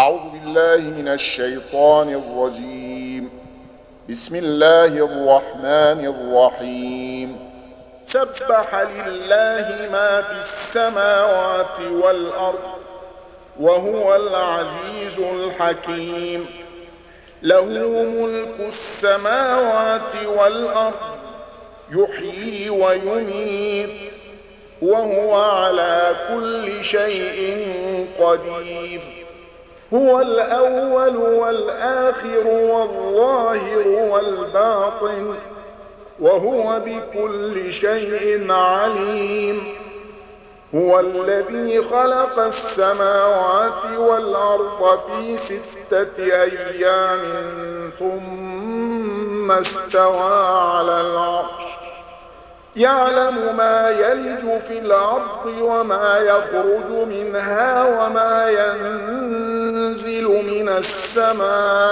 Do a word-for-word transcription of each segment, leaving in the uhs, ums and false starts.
أعوذ بالله من الشيطان الرجيم. بسم الله الرحمن الرحيم. سبح لله ما في السماوات والأرض وهو العزيز الحكيم. له ملك السماوات والأرض يحيي ويميت وهو على كل شيء قدير. هو الأول والآخر والظاهر والباطن وهو بكل شيء عليم. هو الذي خلق السماوات والأرض في ستة أيام ثم استوى على العرش يعلم ما يلج في الأرض وما يخرج منها وما ينزل من السماء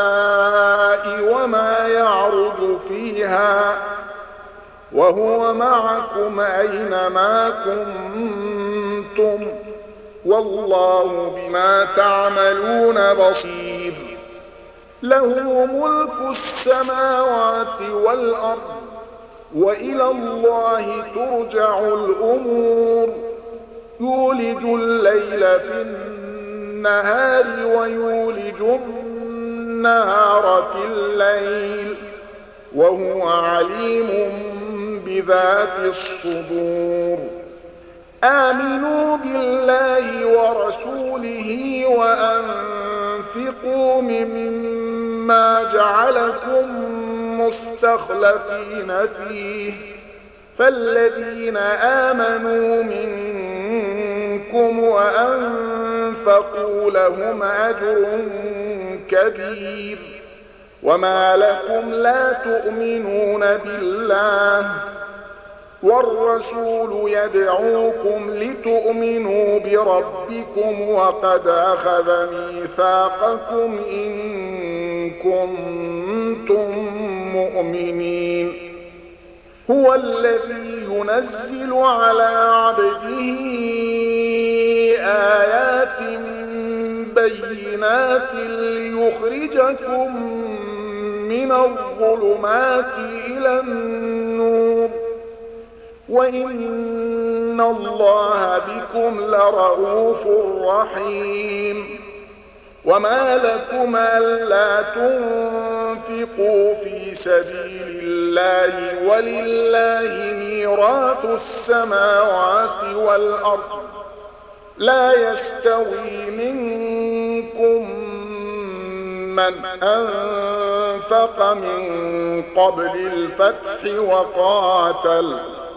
وما يعرج فيها وهو معكم أينما كنتم والله بما تعملون بصير. له ملك السماوات والأرض وإلى الله ترجع الأمور. يولج الليل في النهار ويولج النهار في الليل وهو عليم بذات الصدور. آمنوا بالله ورسوله وأنفقوا مما جعلكم مستخلفين فيه فالذين آمنوا منكم وأنفقوا لهم أجر كبير. وما لكم لا تؤمنون بالله والرسول يدعوكم لتؤمنوا بربكم وقد أخذ ميثاقكم إن كنتم مؤمنين. هو الذي ينزل على عبده آيات بينات ليخرجكم من الظلمات إلى النور وإن الله بكم لرءوف رحيم. وما لكم ألا تنفقوا في سبيل الله ولله ميراث السماوات والأرض لا يستوي منكم من أنفق من قبل الفتح وقاتل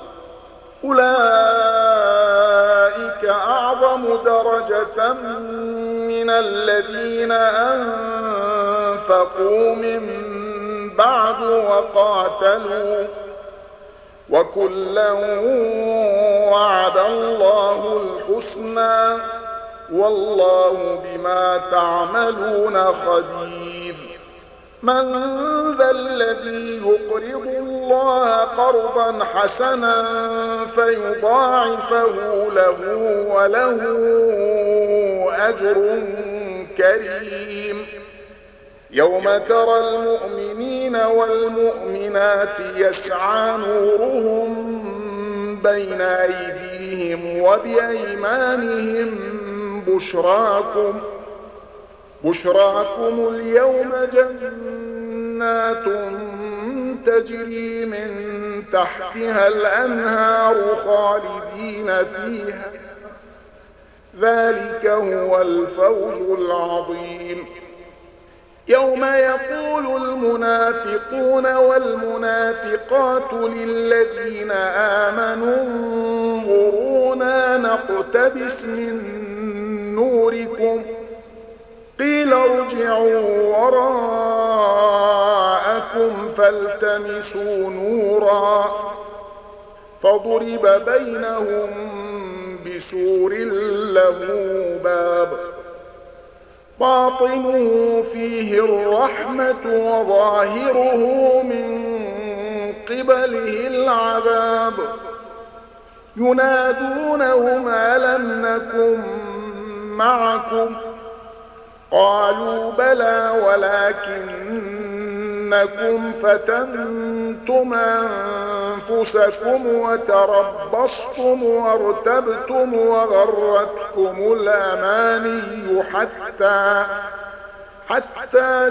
أولئك أعظم درجة من الذين أنفقوا من بعد وقاتلوا وكلا وعد الله الحسنى والله بما تعملون خبير. من ذا الذي يقرض الله قرضا حسنا فيضاعفه له وله أجر كريم. يوم ترى المؤمنين والمؤمنات يسعى نورهم بين أيديهم وبأيمانهم بشراكم بشراكم اليوم جنات تجري من تحتها الأنهار خالدين فيها ذلك هو الفوز العظيم. يوم يقول المنافقون والمنافقات للذين آمنوا انظرونا نقتبس من نوركم قيل ارجعوا وراءكم فالتمسوا نورا فضرب بينهم بسور له باب باطنه فيه الرحمة وظاهره من قبله العذاب ينادونهم ألم نكن معكم قالوا بلى ولكنكم فتنتم أنفسكم وتربصتم وارتبتم وغرتكم الأماني حتى حتى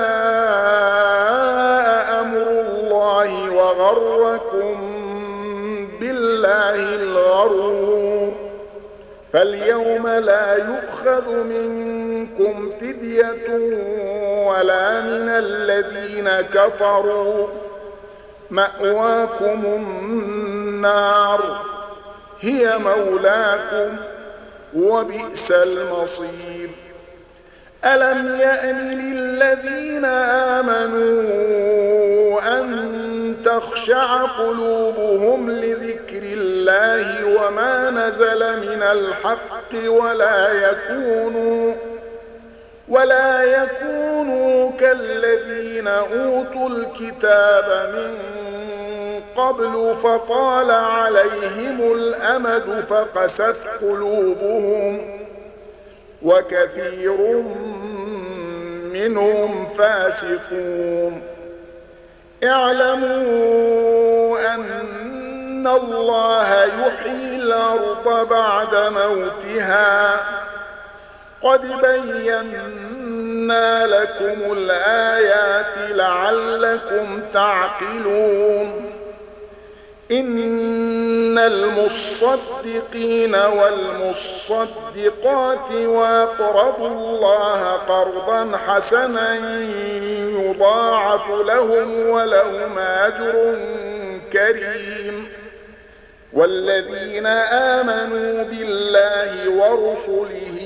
جاء أمر الله وغركم بالله الغرور. فاليوم لا يؤخذ منكم فدية ولا من الذين كفروا، مأواكم النار هي مولاكم وبئس المصير. ألم يأن للذين آمنوا أن تخشع قلوبهم لذكر الله وما نزل من الحق ولا يكونوا ولا يكونوا كالذين أوتوا الكتاب من قبل فطال عليهم الأمد فقست قلوبهم وكثير منهم فاسقون. اعلموا أن الله يحيي الأرض بعد موتها قد بينا لكم الآيات لعلكم تعقلون. إن المصدقين والمصدقات وأقرضوا الله قرضا حسنا يضاعف لهم ولهم أجر كريم. والذين آمنوا بالله ورسله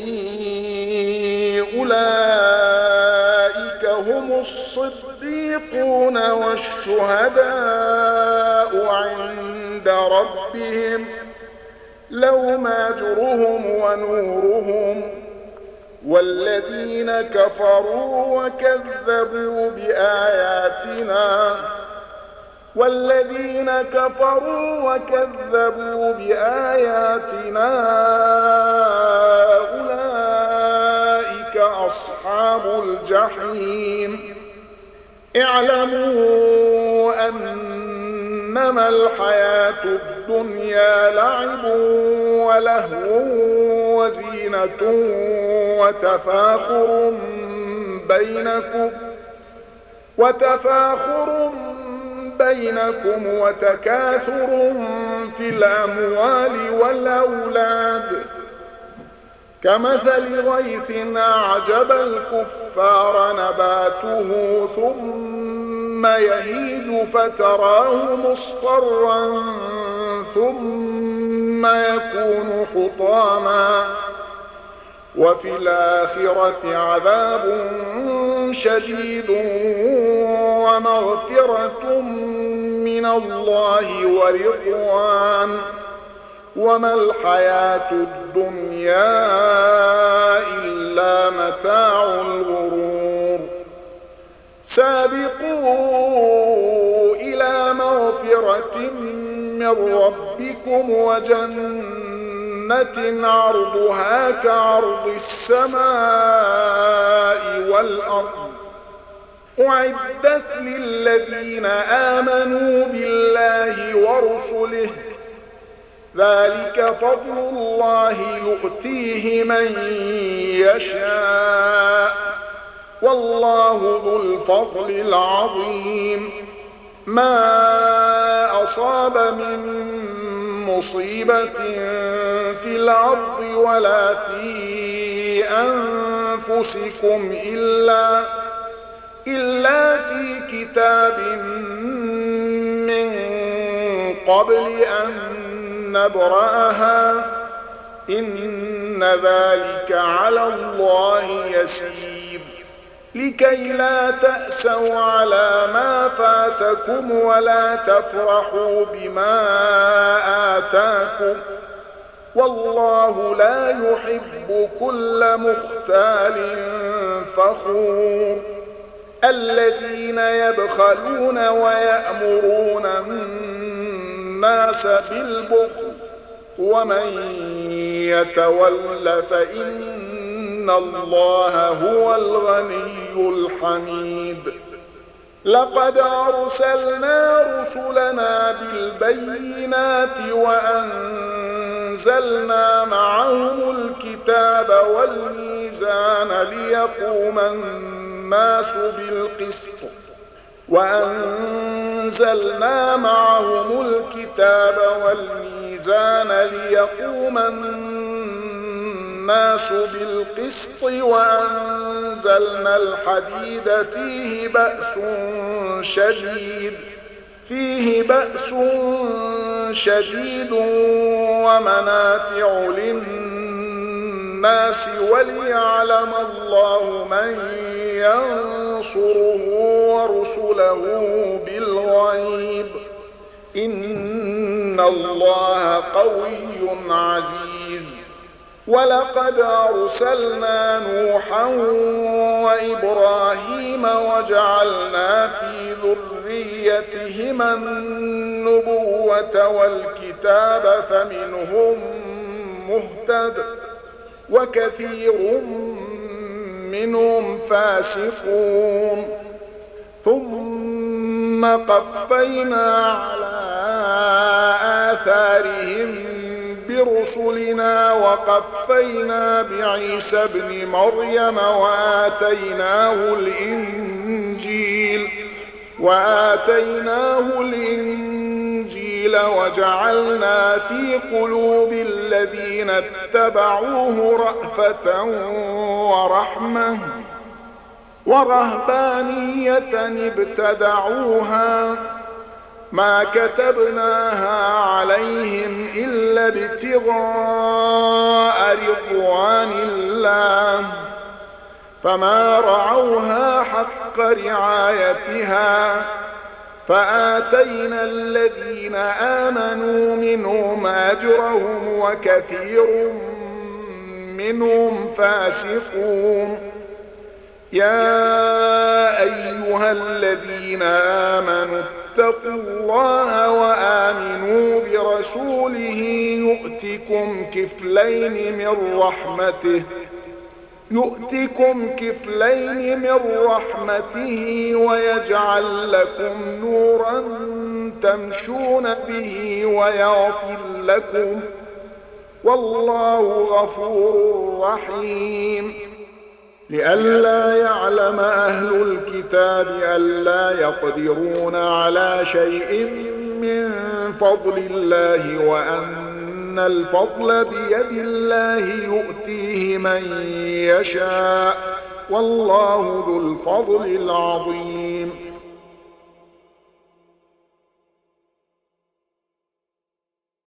أولئك هم الصديقون والشهداء عند ربهم لهم أجرهم ونورهم. والذين كفروا وكذبوا بآياتنا والذين كفروا وكذبوا بآياتنا أولئك أصحاب الجحيم. اعلموا أنما الحياة الدنيا لعب ولهو وزينة وتفاخر بينكم وتفاخر بينكم وتكاثر في الأموال والأولاد كمثل غيث أعجب الكفار نباته ثم يهيج فتراه مصفرا ثم يكون حطاما وفي الآخرة عذاب شديد ومغفرة من الله ورضوان وما الحياة الدنيا إلا متاع الغرور. سابقوا إلى مغفرة من ربكم وجنة عرضها كعرض السماء والأرض أعدت للذين آمنوا بالله ورسله ذلك فضل الله يؤتيه من يشاء والله ذو الفضل العظيم. ما أصاب من مصيبة في الأرض ولا في أنفسكم إلا إلا في كتاب من قبل أن نبرأها إن ذلك على الله يسير. لكي لا تأسوا على ما فاتكم ولا تفرحوا بما آتاكم والله لا يحب كل مختال فخور. الذين يبخلون ويأمرون الناس بالبخل ومن يتول فإن إن الله هو الغني الحميد. لقد أرسلنا رسلنا بالبينات وأنزلنا معهم الكتاب والميزان ليقوم الناس بالقسط وأنزلنا معهم الكتاب والميزان ليقوم الناس بالقسط وأنزلنا الحديد فيه بأس شديد فيه بأس شديد ومنافع للناس وليعلم الله من ينصره ورسله بالغيب إن الله قوي عزيز. ولقد أرسلنا نوحا وإبراهيم وجعلنا في ذريتهما النبوة والكتاب فمنهم مهتد وكثير منهم فاسقون. ثم قفينا على آثارهم برسلنا وقفينا بعيسى ابن مريم وآتيناه الإنجيل وآتيناه الإنجيل وجعلنا في قلوب الذين اتبعوه رأفة ورحمة ورهبانية ابتدعوها ما كتبناها عليهم إلا ابتغاء رضوان الله فما رعوها حق رعايتها فآتينا الذين آمنوا منهم أجرهم وكثير منهم فاسقون. يا أيها الذين آمنوا اتقوا الله وآمنوا برسوله يؤتكم كفلين من رحمته يؤتكم كفلين من رحمته ويجعل لكم نورا تمشون به ويغفر لكم والله غفور رحيم. لئلا يعلم أهل الكتاب ألا يقدرون على شيء من فضل الله وأن الفضل بيد الله يؤتيه من يشاء والله ذو الفضل العظيم.